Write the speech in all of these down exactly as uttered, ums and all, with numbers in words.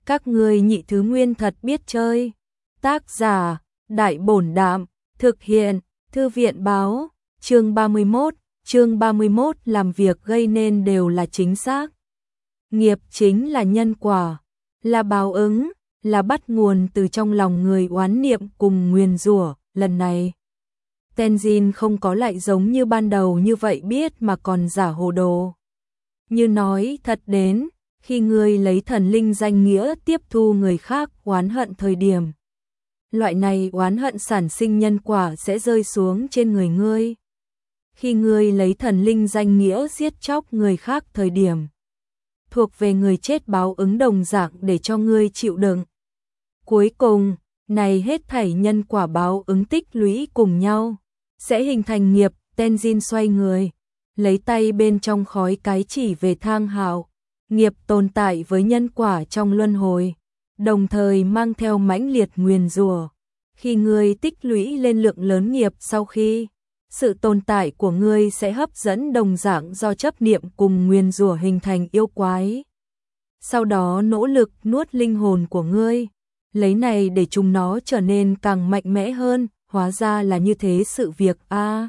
Các ngươi nhị thứ nguyên thật biết chơi. Tác giả, Đại Bổn Đạm, thực hiện, Thư viện Báo, chương ba mươi mốt, chương ba mươi mốt làm việc gây nên đều là chính xác. Nghiệp chính là nhân quả, là báo ứng, là bắt nguồn từ trong lòng người oán niệm cùng nguyền rủa. Lần này, Tenzin không có lại giống như ban đầu như vậy biết mà còn giả hồ đồ. Như nói thật đến, khi ngươi lấy thần linh danh nghĩa tiếp thu người khác oán hận thời điểm, loại này oán hận sản sinh nhân quả sẽ rơi xuống trên người ngươi. Khi ngươi lấy thần linh danh nghĩa giết chóc người khác thời điểm, thuộc về người chết báo ứng đồng dạng để cho ngươi chịu đựng. Cuối cùng, này hết thảy nhân quả báo ứng tích lũy cùng nhau, sẽ hình thành nghiệp. Tenzin xoay người, lấy tay bên trong khói cái chỉ về Thang Hạo. Nghiệp tồn tại với nhân quả trong luân hồi, đồng thời mang theo mãnh liệt nguyền rủa. Khi ngươi tích lũy lên lượng lớn nghiệp sau khi, sự tồn tại của ngươi sẽ hấp dẫn đồng dạng do chấp niệm cùng nguyền rủa hình thành yêu quái. Sau đó nỗ lực nuốt linh hồn của ngươi, lấy này để chúng nó trở nên càng mạnh mẽ hơn. Hóa ra là như thế sự việc a. À,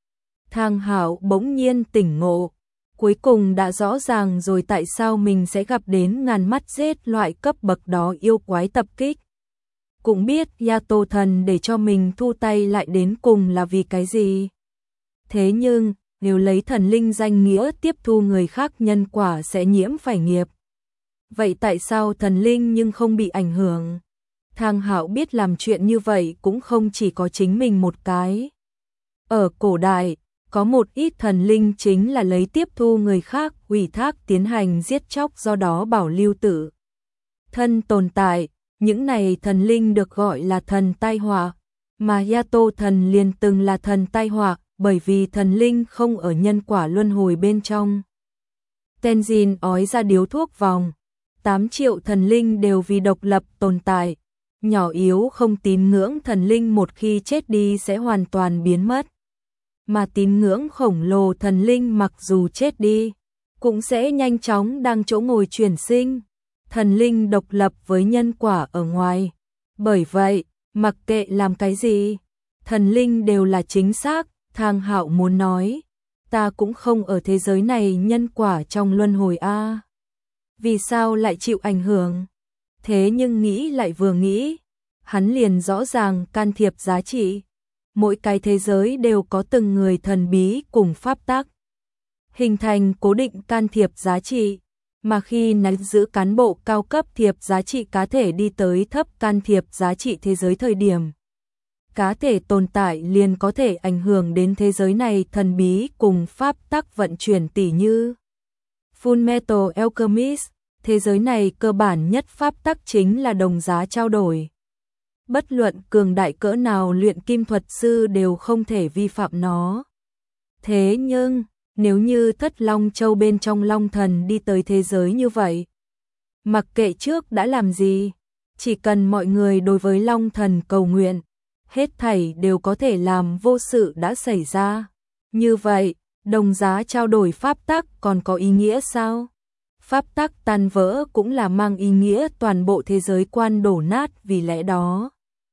Thang Hạo bỗng nhiên tỉnh ngộ, cuối cùng đã rõ ràng rồi tại sao mình sẽ gặp đến ngàn mắt giết loại cấp bậc đó yêu quái tập kích. Cũng biết Yato thần để cho mình thu tay lại đến cùng là vì cái gì. Thế nhưng, nếu lấy thần linh danh nghĩa tiếp thu người khác nhân quả sẽ nhiễm phải nghiệp. Vậy tại sao thần linh nhưng không bị ảnh hưởng? Thang Hạo biết làm chuyện như vậy cũng không chỉ có chính mình một cái. Ở cổ đại, có một ít thần linh chính là lấy tiếp thu người khác ủy thác tiến hành giết chóc, do đó bảo lưu tử thân tồn tại. Những này thần linh được gọi là thần tai họa, mà Yato thần liền từng là thần tai họa, bởi vì thần linh không ở nhân quả luân hồi bên trong. Tenzin ói ra điếu thuốc vòng, tám triệu thần linh đều vì độc lập tồn tại. Nhỏ yếu không tín ngưỡng thần linh một khi chết đi sẽ hoàn toàn biến mất. Mà tín ngưỡng khổng lồ thần linh mặc dù chết đi, cũng sẽ nhanh chóng đang chỗ ngồi chuyển sinh. Thần linh độc lập với nhân quả ở ngoài. Bởi vậy, mặc kệ làm cái gì, thần linh đều là chính xác. Thang Hạo muốn nói, ta cũng không ở thế giới này nhân quả trong luân hồi a. À, vì sao lại chịu ảnh hưởng? Thế nhưng nghĩ lại vừa nghĩ, hắn liền rõ ràng can thiệp giá trị. Mỗi cái thế giới đều có từng người thần bí cùng pháp tắc, hình thành cố định can thiệp giá trị. Mà khi nắm giữ cán bộ cao cấp thiệp giá trị cá thể đi tới thấp can thiệp giá trị thế giới thời điểm, cá thể tồn tại liền có thể ảnh hưởng đến thế giới này thần bí cùng pháp tắc vận chuyển. Tỉ như Fullmetal Alchemist, thế giới này cơ bản nhất pháp tắc chính là đồng giá trao đổi. Bất luận cường đại cỡ nào luyện kim thuật sư đều không thể vi phạm nó. Thế nhưng, nếu như Thất Long Châu bên trong Long Thần đi tới thế giới như vậy, mặc kệ trước đã làm gì, chỉ cần mọi người đối với Long Thần cầu nguyện, hết thảy đều có thể làm vô sự đã xảy ra. Như vậy, đồng giá trao đổi pháp tắc còn có ý nghĩa sao? Pháp tắc tan vỡ cũng là mang ý nghĩa toàn bộ thế giới quan đổ nát. Vì lẽ đó,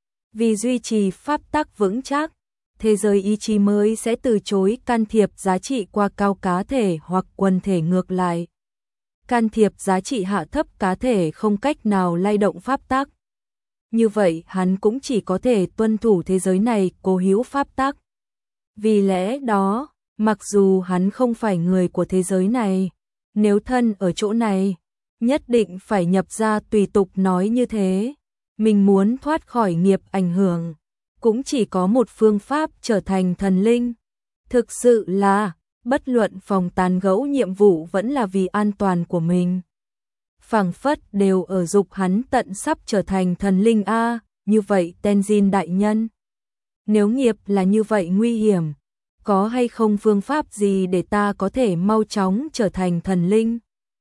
vì duy trì pháp tắc vững chắc, thế giới ý chí mới sẽ từ chối can thiệp giá trị qua cao cá thể hoặc quần thể ngược lại. Can thiệp giá trị hạ thấp cá thể không cách nào lay động pháp tắc. Như vậy hắn cũng chỉ có thể tuân thủ thế giới này cố hữu pháp tắc. Vì lẽ đó, mặc dù hắn không phải người của thế giới này, nếu thân ở chỗ này, nhất định phải nhập ra tùy tục nói như thế. Mình muốn thoát khỏi nghiệp ảnh hưởng, cũng chỉ có một phương pháp, trở thành thần linh. Thực sự là, bất luận phòng tán gẫu nhiệm vụ vẫn là vì an toàn của mình. Phảng phất đều ở dục hắn tận sắp trở thành thần linh a. À, như vậy Tenzin đại nhân, nếu nghiệp là như vậy nguy hiểm, có hay không phương pháp gì để ta có thể mau chóng trở thành thần linh,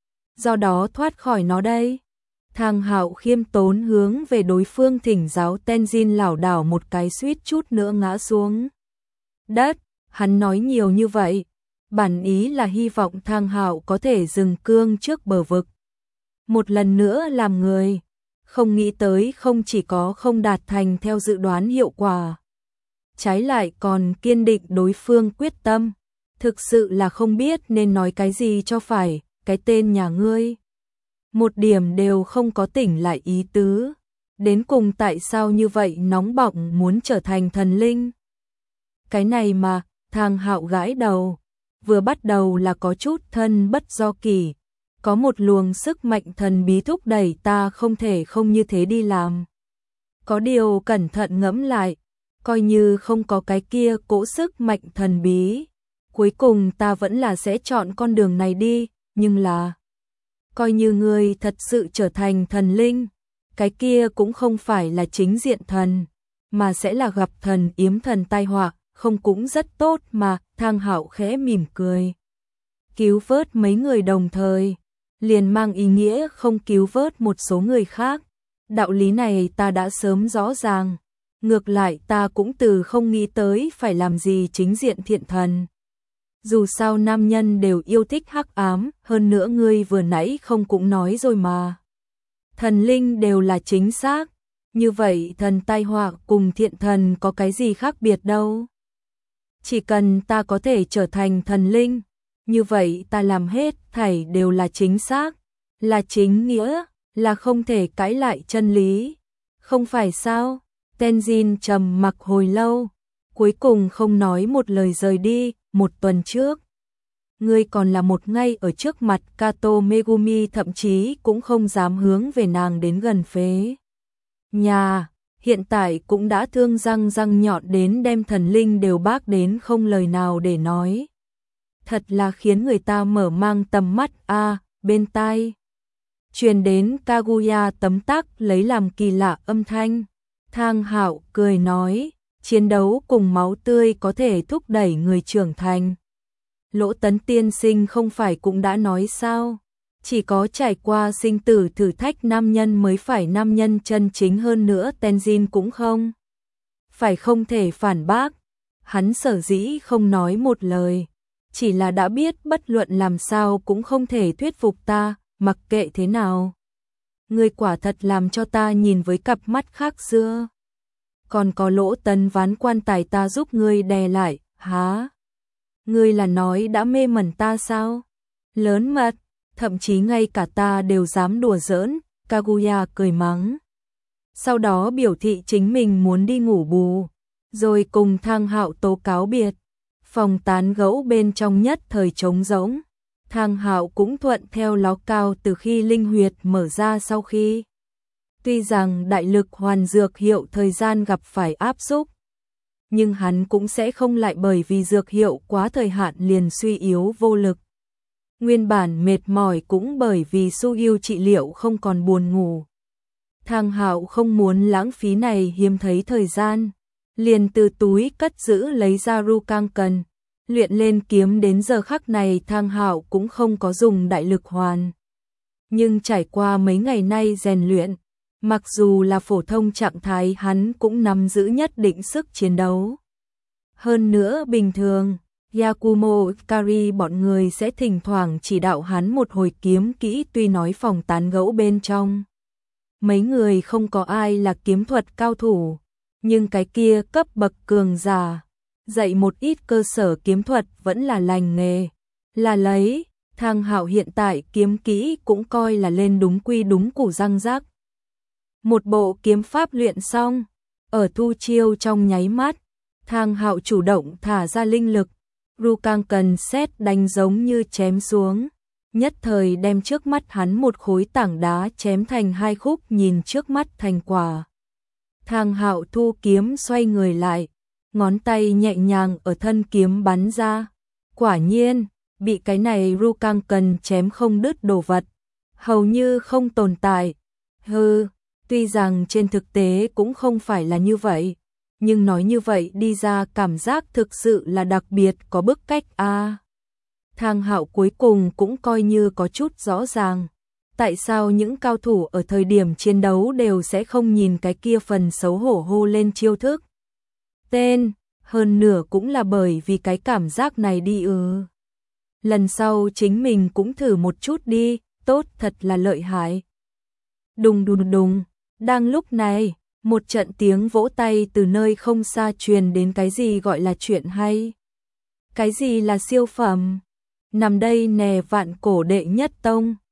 do đó thoát khỏi nó đây? Thang Hạo khiêm tốn hướng về đối phương thỉnh giáo. Tenzin lảo đảo một cái suýt chút nữa ngã xuống đất. Hắn nói nhiều như vậy, bản ý là hy vọng Thang Hạo có thể dừng cương trước bờ vực. một lần nữa làm người. Không nghĩ tới không chỉ có không đạt thành theo dự đoán hiệu quả, trái lại còn kiên định đối phương quyết tâm. Thực sự là không biết nên nói cái gì cho phải, cái tên nhà ngươi. Một điểm đều không có tỉnh lại ý tứ. Đến cùng tại sao như vậy nóng bỏng muốn trở thành thần linh? Cái này mà, Thang Hạo gãi đầu. Vừa bắt đầu là có chút thân bất do kỷ. Có một luồng sức mạnh thần bí thúc đẩy ta không thể không như thế đi làm. Có điều cẩn thận ngẫm lại, coi như không có cái kia cỗ sức mạnh thần bí, cuối cùng ta vẫn là sẽ chọn con đường này đi, nhưng là coi như ngươi thật sự trở thành thần linh, cái kia cũng không phải là chính diện thần, mà sẽ là gặp thần yếm thần tai họa, không cũng rất tốt mà. Thang Hạo khẽ mỉm cười. Cứu vớt mấy người đồng thời, liền mang ý nghĩa không cứu vớt một số người khác. Đạo lý này ta đã sớm rõ ràng. Ngược lại ta cũng từ không nghĩ tới phải làm gì chính diện thiện thần. Dù sao nam nhân đều yêu thích hắc ám, hơn nữa ngươi vừa nãy không cũng nói rồi mà. Thần linh đều là chính xác. Như vậy thần tai họa cùng thiện thần có cái gì khác biệt đâu. Chỉ cần ta có thể trở thành thần linh, như vậy ta làm hết thảy đều là chính xác, là chính nghĩa, là không thể cãi lại chân lý. Không phải sao? Tenzin trầm mặc hồi lâu, cuối cùng không nói một lời rời đi. Một tuần trước, ngươi còn là một ngay ở trước mặt Kato Megumi, thậm chí cũng không dám hướng về nàng đến gần phế nhà, hiện tại cũng đã thương răng răng nhọn đến đem thần linh đều bác đến không lời nào để nói. Thật là khiến người ta mở mang tầm mắt. A, à, bên tai truyền đến Kaguya tấm tắc lấy làm kỳ lạ âm thanh. Thang Hạo cười nói, chiến đấu cùng máu tươi có thể thúc đẩy người trưởng thành. Lỗ Tấn tiên sinh không phải cũng đã nói sao? Chỉ có trải qua sinh tử thử thách nam nhân mới phải nam nhân chân chính, hơn nữa Tenzin cũng không phải không thể phản bác. Hắn sở dĩ không nói một lời, chỉ là đã biết bất luận làm sao cũng không thể thuyết phục ta, mặc kệ thế nào. Ngươi quả thật làm cho ta nhìn với cặp mắt khác xưa. Còn có Lỗ Tấn ván quan tài ta giúp ngươi đè lại, há? Ngươi là nói đã mê mẩn ta sao? Lớn mật, thậm chí ngay cả ta đều dám đùa giỡn. Kaguya cười mắng. Sau đó biểu thị chính mình muốn đi ngủ bù, rồi cùng Thang Hạo tố cáo biệt. Phòng tán gẫu bên trong nhất thời trống rỗng. Thang Hạo cũng thuận theo ló cao từ khi linh huyệt mở ra sau khi. Tuy rằng đại lực hoàn dược hiệu thời gian gặp phải áp xúc, nhưng hắn cũng sẽ không lại bởi vì dược hiệu quá thời hạn liền suy yếu vô lực. Nguyên bản mệt mỏi cũng bởi vì Su Yêu trị liệu không còn buồn ngủ. Thang Hạo không muốn lãng phí này hiếm thấy thời gian, liền từ túi cất giữ lấy ra Rukang Cần, luyện lên kiếm. Đến giờ khắc này Thang Hạo cũng không có dùng đại lực hoàn. Nhưng trải qua mấy ngày nay rèn luyện, mặc dù là phổ thông trạng thái hắn cũng nắm giữ nhất định sức chiến đấu. Hơn nữa bình thường, Yakumo Kari bọn người sẽ thỉnh thoảng chỉ đạo hắn một hồi kiếm kỹ, tuy nói phòng tán gẫu bên trong mấy người không có ai là kiếm thuật cao thủ, nhưng cái kia cấp bậc cường giả, dạy một ít cơ sở kiếm thuật vẫn là lành nghề, là lấy. Thang Hạo hiện tại kiếm kỹ cũng coi là lên đúng quy đúng củ răng rác. Một bộ kiếm pháp luyện xong, ở thu chiêu trong nháy mắt, Thang Hạo chủ động thả ra linh lực, Rukang Cần sét đánh giống như chém xuống, nhất thời đem trước mắt hắn một khối tảng đá chém thành hai khúc. Nhìn trước mắt thành quả, Thang Hạo thu kiếm xoay người lại, ngón tay nhẹ nhàng ở thân kiếm bắn ra. Quả nhiên, bị cái này Rukang Cần chém không đứt đồ vật, hầu như không tồn tại. Hừ, tuy rằng trên thực tế cũng không phải là như vậy, nhưng nói như vậy đi ra cảm giác thực sự là đặc biệt có bức cách a. À, Thang Hạo cuối cùng cũng coi như có chút rõ ràng, tại sao những cao thủ ở thời điểm chiến đấu đều sẽ không nhìn cái kia phần xấu hổ hô lên chiêu thức tên, hơn nửa cũng là bởi vì cái cảm giác này đi ư. Lần sau chính mình cũng thử một chút đi. tốt thật là lợi hại. Đùng đùng đùng, đang lúc này, một trận tiếng vỗ tay từ nơi không xa truyền đến. Cái gì gọi là chuyện hay? Cái gì là siêu phẩm? Nằm đây nè, Vạn Cổ đệ nhất tông.